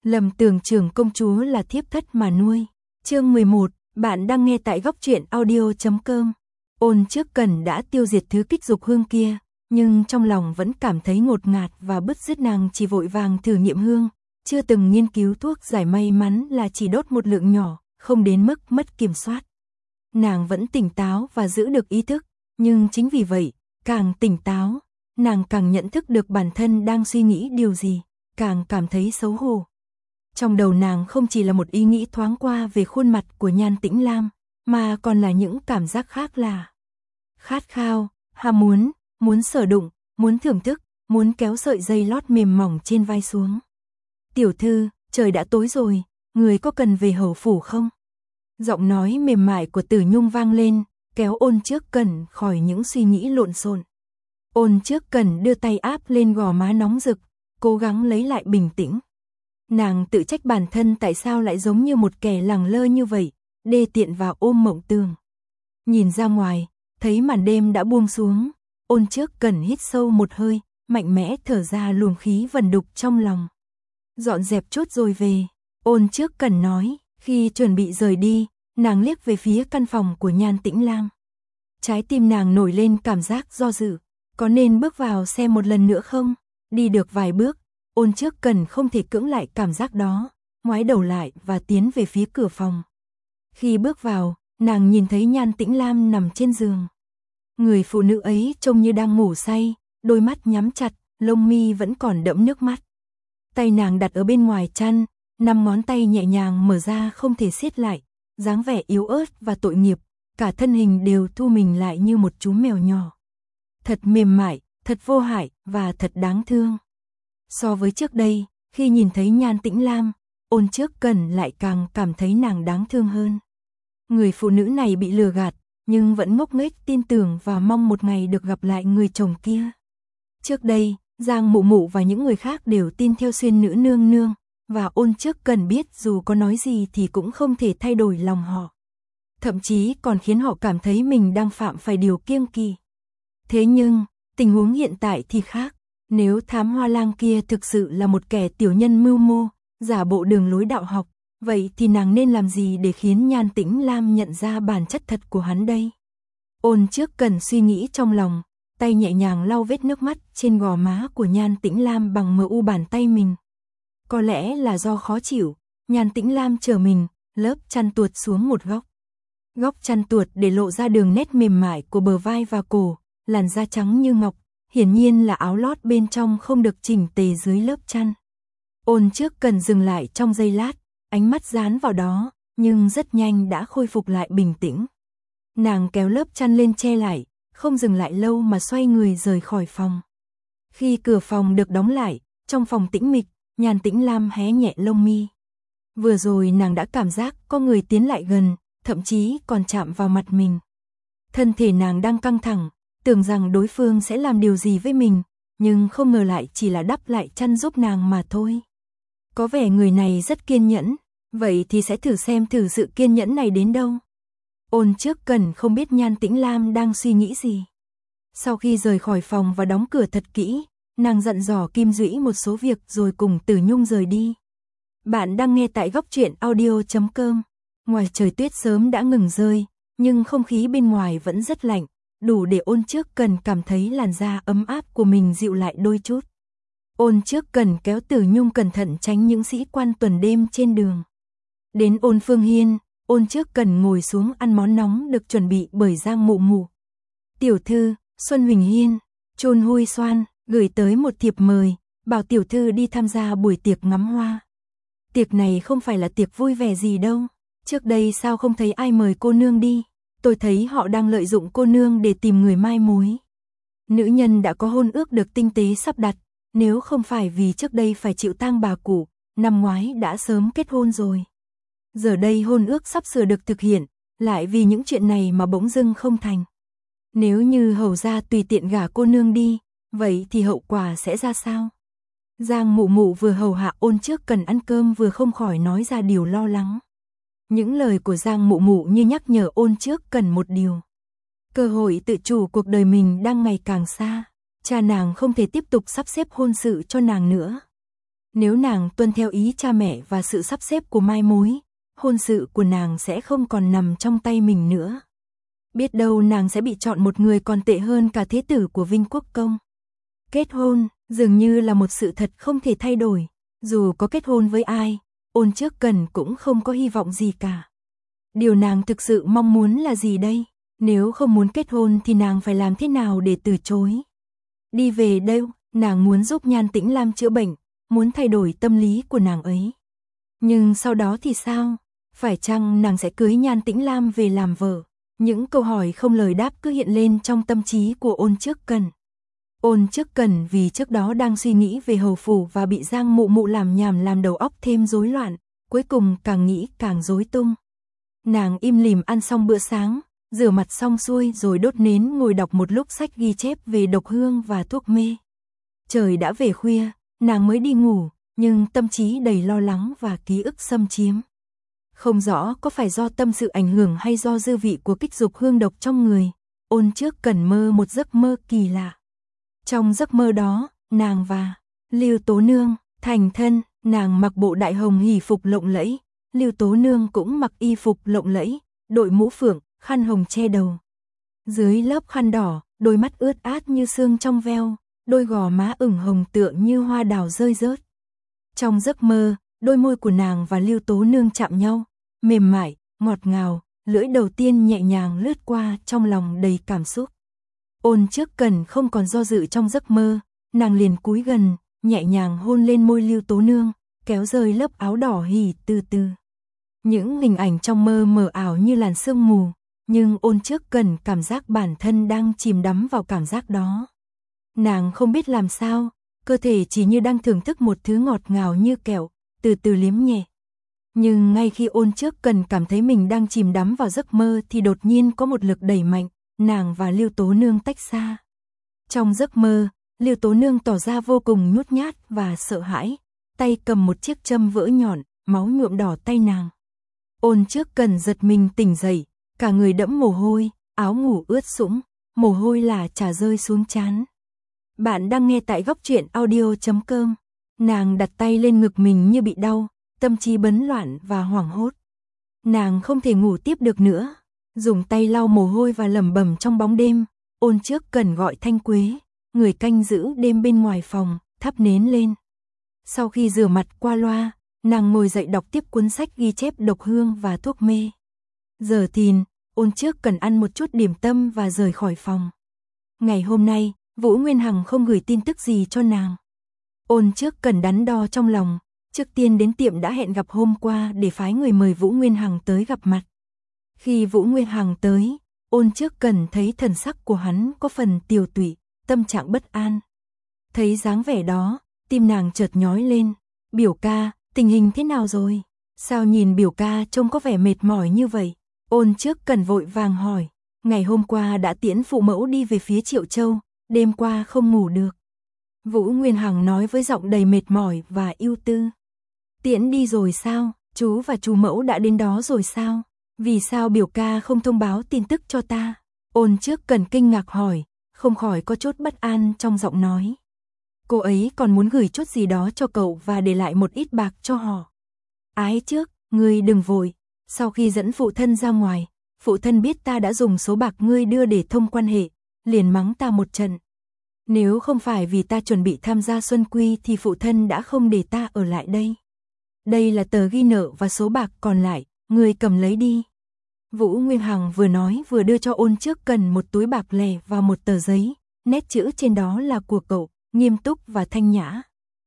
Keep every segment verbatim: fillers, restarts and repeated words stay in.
Lầm tưởng trưởng công chúa là thiếp thất mà nuôi. Chương mười một, bạn đang nghe tại góc truyện audio chấm com. Ôn Trước Cẩn đã tiêu diệt thứ kích dục hương kia, nhưng trong lòng vẫn cảm thấy ngột ngạt và bứt rứt. Nàng chỉ vội vàng thử nghiệm hương, chưa từng nghiên cứu thuốc giải, may mắn là chỉ đốt một lượng nhỏ, không đến mức mất kiểm soát. Nàng vẫn tỉnh táo và giữ được ý thức, nhưng chính vì vậy, càng tỉnh táo, nàng càng nhận thức được bản thân đang suy nghĩ điều gì, càng cảm thấy xấu hổ. Trong đầu nàng không chỉ là một ý nghĩ thoáng qua về khuôn mặt của Nhan Tĩnh Lam, mà còn là những cảm giác khác là khát khao, ham muốn, muốn sở đụng, muốn thưởng thức, muốn kéo sợi dây lót mềm mỏng trên vai xuống. Tiểu thư, trời đã tối rồi, người có cần về hầu phủ không? Giọng nói mềm mại của Tử Nhung vang lên, kéo Ôn Trước Cẩn khỏi những suy nghĩ lộn xộn. Ôn Trước Cẩn đưa tay áp lên gò má nóng rực, cố gắng lấy lại bình tĩnh. Nàng tự trách bản thân tại sao lại giống như một kẻ lẳng lơ như vậy, đê tiện vào ôm mộng tường. Nhìn ra ngoài, thấy màn đêm đã buông xuống, Ôn Trước Cẩn hít sâu một hơi, mạnh mẽ thở ra luồng khí vẩn đục trong lòng. Dọn dẹp chút rồi về, Ôn Trước Cẩn nói, khi chuẩn bị rời đi, nàng liếc về phía căn phòng của Nhan Tĩnh Lam. Trái tim nàng nổi lên cảm giác do dự, có nên bước vào xem một lần nữa không? Đi được vài bước, Ôn Trước Cẩn không thể cưỡng lại cảm giác đó, ngoái đầu lại và tiến về phía cửa phòng. Khi bước vào, nàng nhìn thấy Nhan Tĩnh Lam nằm trên giường. Người phụ nữ ấy trông như đang ngủ say, đôi mắt nhắm chặt, lông mi vẫn còn đẫm nước mắt. Tay nàng đặt ở bên ngoài chăn, năm ngón tay nhẹ nhàng mở ra không thể siết lại, dáng vẻ yếu ớt và tội nghiệp, cả thân hình đều thu mình lại như một chú mèo nhỏ. Thật mềm mại, thật vô hại và thật đáng thương. So với trước đây, khi nhìn thấy Nhan Tĩnh Lam, Ôn Trước Cẩn lại càng cảm thấy nàng đáng thương hơn. Người phụ nữ này bị lừa gạt, nhưng vẫn ngốc nghếch tin tưởng và mong một ngày được gặp lại người chồng kia. Trước đây, Giang Mụ Mụ và những người khác đều tin theo Xuyên Nữ Nương Nương, và Ôn Trước Cẩn biết dù có nói gì thì cũng không thể thay đổi lòng họ. Thậm chí còn khiến họ cảm thấy mình đang phạm phải điều kiêng kỵ. Thế nhưng, tình huống hiện tại thì khác. Nếu thám hoa lang kia thực sự là một kẻ tiểu nhân mưu mô, giả bộ đường lối đạo học, vậy thì nàng nên làm gì để khiến Nhan Tĩnh Lam nhận ra bản chất thật của hắn đây? Ôn Trước Cẩn suy nghĩ trong lòng, tay nhẹ nhàng lau vết nước mắt trên gò má của Nhan Tĩnh Lam bằng mờ u bàn tay mình. Có lẽ là do khó chịu, Nhan Tĩnh Lam trở mình, lớp chăn tuột xuống một góc. Góc chăn tuột để lộ ra đường nét mềm mại của bờ vai và cổ, làn da trắng như ngọc, hiển nhiên là áo lót bên trong không được chỉnh tề dưới lớp chăn. Ôn Trước Cẩn dừng lại trong giây lát, ánh mắt dán vào đó, nhưng rất nhanh đã khôi phục lại bình tĩnh. Nàng kéo lớp chăn lên che lại, không dừng lại lâu mà xoay người rời khỏi phòng. Khi cửa phòng được đóng lại, trong phòng tĩnh mịch, Nhan Tĩnh Lam hé nhẹ lông mi. Vừa rồi nàng đã cảm giác có người tiến lại gần, thậm chí còn chạm vào mặt mình. Thân thể nàng đang căng thẳng, tưởng rằng đối phương sẽ làm điều gì với mình, nhưng không ngờ lại chỉ là đắp lại chăn giúp nàng mà thôi. Có vẻ người này rất kiên nhẫn, vậy thì sẽ thử xem thử sự kiên nhẫn này đến đâu. Ôn Trước Cẩn không biết Nhan Tĩnh Lam đang suy nghĩ gì. Sau khi rời khỏi phòng và đóng cửa thật kỹ, nàng dặn dò Kim Duỹ một số việc rồi cùng Tử Nhung rời đi. Bạn đang nghe tại góc truyện audio chấm com. Ngoài trời tuyết sớm đã ngừng rơi, nhưng không khí bên ngoài vẫn rất lạnh, đủ để Ôn Trước Cẩn cảm thấy làn da ấm áp của mình dịu lại đôi chút. Ôn Trước Cẩn kéo Tử Nhung cẩn thận tránh những sĩ quan tuần đêm trên đường. Đến Ôn Phương Hiên, Ôn Trước Cẩn ngồi xuống ăn món nóng được chuẩn bị bởi Giang Mụ Mụ. Tiểu thư, Xuân Huỳnh Hiên, Chôn Huy Xoan gửi tới một thiệp mời, bảo tiểu thư đi tham gia buổi tiệc ngắm hoa. Tiệc này không phải là tiệc vui vẻ gì đâu, trước đây sao không thấy ai mời cô nương đi, tôi thấy họ đang lợi dụng cô nương để tìm người mai mối. Nữ nhân đã có hôn ước được tinh tế sắp đặt, nếu không phải vì trước đây phải chịu tang bà cụ, năm ngoái đã sớm kết hôn rồi. Giờ đây hôn ước sắp sửa được thực hiện, lại vì những chuyện này mà bỗng dưng không thành. Nếu như hầu gia tùy tiện gả cô nương đi, vậy thì hậu quả sẽ ra sao? Giang Mụ Mụ vừa hầu hạ Ôn Trước Cẩn ăn cơm vừa không khỏi nói ra điều lo lắng. Những lời của Giang Mụ Mụ như nhắc nhở Ôn Trước Cẩn một điều. Cơ hội tự chủ cuộc đời mình đang ngày càng xa, cha nàng không thể tiếp tục sắp xếp hôn sự cho nàng nữa. Nếu nàng tuân theo ý cha mẹ và sự sắp xếp của mai mối, hôn sự của nàng sẽ không còn nằm trong tay mình nữa. Biết đâu nàng sẽ bị chọn một người còn tệ hơn cả thế tử của Vinh Quốc Công. Kết hôn, dường như là một sự thật không thể thay đổi. Dù có kết hôn với ai, Ôn Trước Cần cũng không có hy vọng gì cả. Điều nàng thực sự mong muốn là gì đây? Nếu không muốn kết hôn thì nàng phải làm thế nào để từ chối? Đi về đâu, nàng muốn giúp Nhan Tĩnh Lam chữa bệnh, muốn thay đổi tâm lý của nàng ấy. Nhưng sau đó thì sao? Phải chăng nàng sẽ cưới Nhan Tĩnh Lam về làm vợ? Những câu hỏi không lời đáp cứ hiện lên trong tâm trí của Ôn Trước Cần. Ôn Trước Cần vì trước đó đang suy nghĩ về hầu phủ và bị Giang Mụ Mụ làm nhảm làm đầu óc thêm rối loạn, cuối cùng càng nghĩ càng rối tung. Nàng im lìm ăn xong bữa sáng, rửa mặt xong xuôi rồi đốt nến ngồi đọc một lúc sách ghi chép về độc hương và thuốc mê. Trời đã về khuya, nàng mới đi ngủ, nhưng tâm trí đầy lo lắng và ký ức xâm chiếm. Không rõ có phải do tâm sự ảnh hưởng hay do dư vị của kích dục hương độc trong người, Ôn Trước Cần mơ một giấc mơ kỳ lạ. Trong giấc mơ đó, nàng và Lưu Tố Nương thành thân, nàng mặc bộ đại hồng hỷ phục lộng lẫy, Lưu Tố Nương cũng mặc y phục lộng lẫy, đội mũ phượng, khăn hồng che đầu. Dưới lớp khăn đỏ, đôi mắt ướt át như sương trong veo, đôi gò má ửng hồng tựa như hoa đào rơi rớt. Trong giấc mơ, đôi môi của nàng và Lưu Tố Nương chạm nhau, mềm mại, ngọt ngào, lưỡi đầu tiên nhẹ nhàng lướt qua trong lòng đầy cảm xúc. Ôn Trước Cần không còn do dự trong giấc mơ, nàng liền cúi gần, nhẹ nhàng hôn lên môi Lưu Tố Nương, kéo rơi lớp áo đỏ hỉ từ từ. Những hình ảnh trong mơ mờ ảo như làn sương mù, nhưng Ôn Trước Cần cảm giác bản thân đang chìm đắm vào cảm giác đó. Nàng không biết làm sao, cơ thể chỉ như đang thưởng thức một thứ ngọt ngào như kẹo, từ từ liếm nhẹ. Nhưng ngay khi Ôn Trước Cần cảm thấy mình đang chìm đắm vào giấc mơ thì đột nhiên có một lực đẩy mạnh, nàng và Lưu Tố Nương tách xa. Trong giấc mơ, Lưu Tố Nương tỏ ra vô cùng nhút nhát và sợ hãi, tay cầm một chiếc châm vỡ nhọn, máu nhuộm đỏ tay nàng. Ôn Trước Cần giật mình tỉnh dậy, cả người đẫm mồ hôi, áo ngủ ướt sũng, mồ hôi lả chả rơi xuống trán. Bạn đang nghe tại góc truyện audio chấm com. Nàng đặt tay lên ngực mình như bị đau, tâm trí bấn loạn và hoảng hốt. Nàng không thể ngủ tiếp được nữa, dùng tay lau mồ hôi và lẩm bẩm trong bóng đêm. Ôn Trước Cần gọi Thanh Quế, người canh giữ đêm bên ngoài phòng, thắp nến lên. Sau khi rửa mặt qua loa, nàng ngồi dậy đọc tiếp cuốn sách ghi chép độc hương và thuốc mê. Giờ thìn, Ôn Trước Cần ăn một chút điểm tâm và rời khỏi phòng. Ngày hôm nay, Vũ Nguyên Hằng không gửi tin tức gì cho nàng. Ôn Trước Cần đắn đo trong lòng, trước tiên đến tiệm đã hẹn gặp hôm qua để phái người mời Vũ Nguyên Hằng tới gặp mặt. Khi Vũ Nguyên Hằng tới, Ôn Trước Cần thấy thần sắc của hắn có phần tiều tụy, tâm trạng bất an. Thấy dáng vẻ đó, tim nàng chợt nhói lên. Biểu ca, tình hình thế nào rồi? Sao nhìn biểu ca trông có vẻ mệt mỏi như vậy? Ôn Trước Cần vội vàng hỏi. Ngày hôm qua đã tiễn phụ mẫu đi về phía Triệu Châu, đêm qua không ngủ được. Vũ Nguyên Hằng nói với giọng đầy mệt mỏi và ưu tư. Tiễn đi rồi sao? Chú và chú mẫu đã đến đó rồi sao? Vì sao biểu ca không thông báo tin tức cho ta? Ôn Trước Cần kinh ngạc hỏi, không khỏi có chút bất an trong giọng nói. Cô ấy còn muốn gửi chút gì đó cho cậu và để lại một ít bạc cho họ. Ái Trước, ngươi đừng vội. Sau khi dẫn phụ thân ra ngoài, phụ thân biết ta đã dùng số bạc ngươi đưa để thông quan hệ, liền mắng ta một trận. Nếu không phải vì ta chuẩn bị tham gia Xuân Quy thì phụ thân đã không để ta ở lại đây. Đây là tờ ghi nợ và số bạc còn lại, ngươi cầm lấy đi. Vũ Nguyên Hằng vừa nói vừa đưa cho Ôn Trước Cần một túi bạc lẻ và một tờ giấy, nét chữ trên đó là của cậu, nghiêm túc và thanh nhã.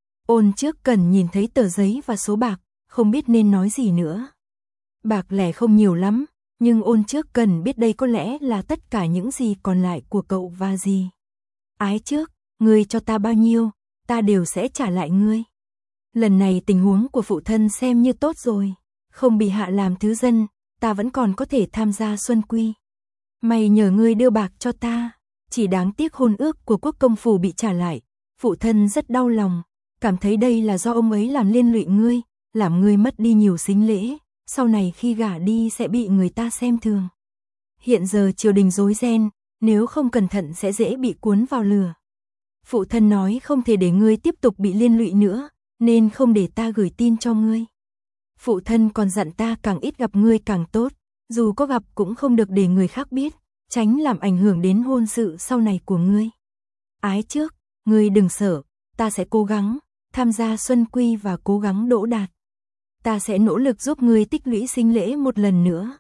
Ôn Trước Cần nhìn thấy tờ giấy và số bạc, không biết nên nói gì nữa. Bạc lẻ không nhiều lắm, nhưng Ôn Trước Cần biết đây có lẽ là tất cả những gì còn lại của cậu và gì. Ái Trước, ngươi cho ta bao nhiêu, ta đều sẽ trả lại ngươi. Lần này tình huống của phụ thân xem như tốt rồi, không bị hạ làm thứ dân, ta vẫn còn có thể tham gia Xuân Quy. May nhờ ngươi đưa bạc cho ta, chỉ đáng tiếc hôn ước của Quốc công phủ bị trả lại, phụ thân rất đau lòng, cảm thấy đây là do ông ấy làm liên lụy ngươi, làm ngươi mất đi nhiều sính lễ, sau này khi gả đi sẽ bị người ta xem thường. Hiện giờ triều đình rối ren, nếu không cẩn thận sẽ dễ bị cuốn vào lửa. Phụ thân nói không thể để ngươi tiếp tục bị liên lụy nữa, nên không để ta gửi tin cho ngươi. Phụ thân còn dặn ta càng ít gặp ngươi càng tốt, dù có gặp cũng không được để người khác biết, tránh làm ảnh hưởng đến hôn sự sau này của ngươi. Ái trước, ngươi đừng sợ, ta sẽ cố gắng, tham gia xuân quy và cố gắng đỗ đạt. Ta sẽ nỗ lực giúp ngươi tích lũy sinh lễ một lần nữa.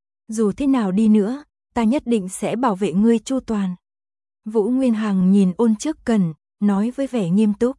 Dù thế nào đi nữa, ta nhất định sẽ bảo vệ ngươi chu toàn. Vũ Nguyên Hằng nhìn Ôn Trước Cần, nói với vẻ nghiêm túc.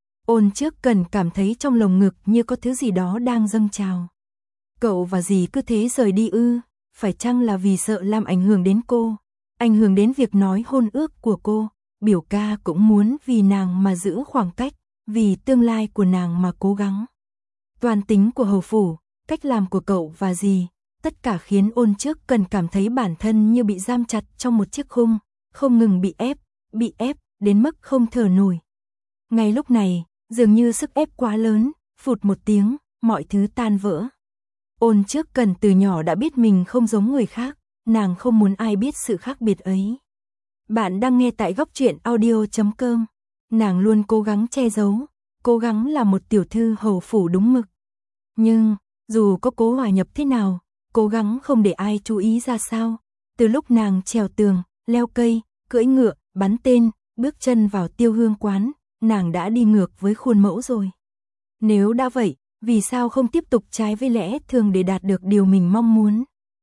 Ôn Trước Cần cảm thấy trong lồng ngực như có thứ gì đó đang dâng trào. Cậu và dì cứ thế rời đi ư, phải chăng là vì sợ làm ảnh hưởng đến cô, ảnh hưởng đến việc nói hôn ước của cô. Biểu ca cũng muốn vì nàng mà giữ khoảng cách, vì tương lai của nàng mà cố gắng. Toàn tính của hầu phủ, cách làm của cậu và dì, tất cả khiến Ôn Trước Cần cảm thấy bản thân như bị giam chặt trong một chiếc khung, không ngừng bị ép, bị ép, đến mức không thở nổi. Ngay lúc này, dường như sức ép quá lớn, phụt một tiếng, mọi thứ tan vỡ. Ôn Trước Cần từ nhỏ đã biết mình không giống người khác, nàng không muốn ai biết sự khác biệt ấy. Bạn đang nghe tại góc truyện audio chấm com. Nàng luôn cố gắng che giấu, cố gắng là một tiểu thư hầu phủ đúng mực. Nhưng, dù có cố hòa nhập thế nào, cố gắng không để ai chú ý ra sao. Từ lúc nàng trèo tường, leo cây, cưỡi ngựa, bắn tên, bước chân vào Tiêu Hương quán, nàng đã đi ngược với khuôn mẫu rồi. Nếu đã vậy, vì sao không tiếp tục trái với lẽ thường để đạt được điều mình mong muốn?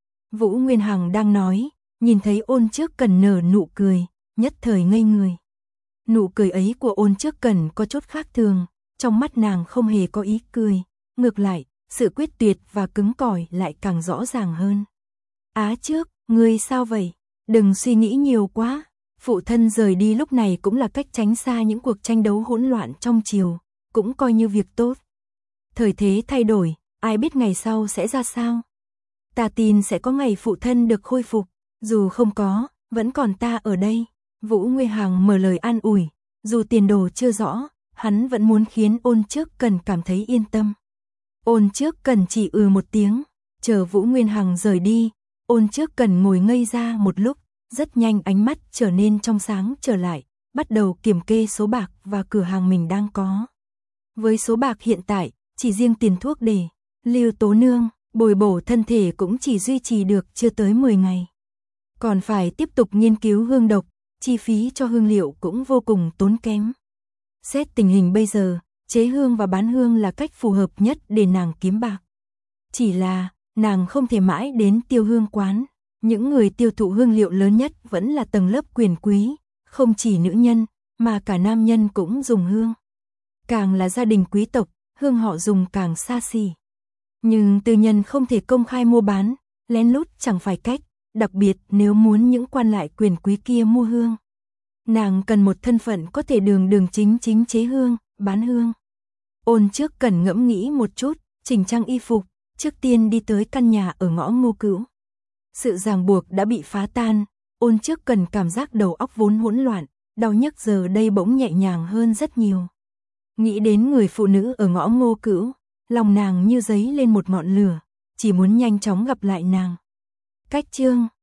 Vũ Nguyên Hằng đang nói, nhìn thấy Ôn Trước Cần nở nụ cười, nhất thời ngây người. Nụ cười ấy của Ôn Trước Cần có chút khác thường, trong mắt nàng không hề có ý cười, ngược lại, sự quyết tuyệt và cứng cỏi lại càng rõ ràng hơn. Á Trước, ngươi sao vậy? Đừng suy nghĩ nhiều quá. Phụ thân rời đi lúc này cũng là cách tránh xa những cuộc tranh đấu hỗn loạn trong triều, cũng coi như việc tốt. Thời thế thay đổi, ai biết ngày sau sẽ ra sao? Ta tin sẽ có ngày phụ thân được khôi phục, dù không có, vẫn còn ta ở đây. Vũ Nguyên Hằng mở lời an ủi, dù tiền đồ chưa rõ, hắn vẫn muốn khiến Ôn Trước Cần cảm thấy yên tâm. Ôn Trước Cần chỉ ừ một tiếng, chờ Vũ Nguyên Hằng rời đi, Ôn Trước Cần ngồi ngây ra một lúc, rất nhanh ánh mắt trở nên trong sáng trở lại, bắt đầu kiểm kê số bạc và cửa hàng mình đang có. Với số bạc hiện tại, chỉ riêng tiền thuốc để Lưu Tố Nương bồi bổ thân thể cũng chỉ duy trì được chưa tới mười ngày. Còn phải tiếp tục nghiên cứu hương độc, chi phí cho hương liệu cũng vô cùng tốn kém. Xét tình hình bây giờ, chế hương và bán hương là cách phù hợp nhất để nàng kiếm bạc. Chỉ là, nàng không thể mãi đến Tiêu Hương quán. Những người tiêu thụ hương liệu lớn nhất vẫn là tầng lớp quyền quý, không chỉ nữ nhân, mà cả nam nhân cũng dùng hương. Càng là gia đình quý tộc, hương họ dùng càng xa xỉ. Nhưng tư nhân không thể công khai mua bán, lén lút chẳng phải cách, đặc biệt nếu muốn những quan lại quyền quý kia mua hương. Nàng cần một thân phận có thể đường đường chính chính chế hương, bán hương. Ôn Trước Cần ngẫm nghĩ một chút, chỉnh trang y phục, trước tiên đi tới căn nhà ở ngõ Ngô Cữu. Sự ràng buộc đã bị phá tan, Ôn Trước Cần cảm giác đầu óc vốn hỗn loạn, đau nhức giờ đây bỗng nhẹ nhàng hơn rất nhiều. Nghĩ đến người phụ nữ ở ngõ Ngô Cữu, lòng nàng như dấy lên một ngọn lửa, chỉ muốn nhanh chóng gặp lại nàng. Cách chương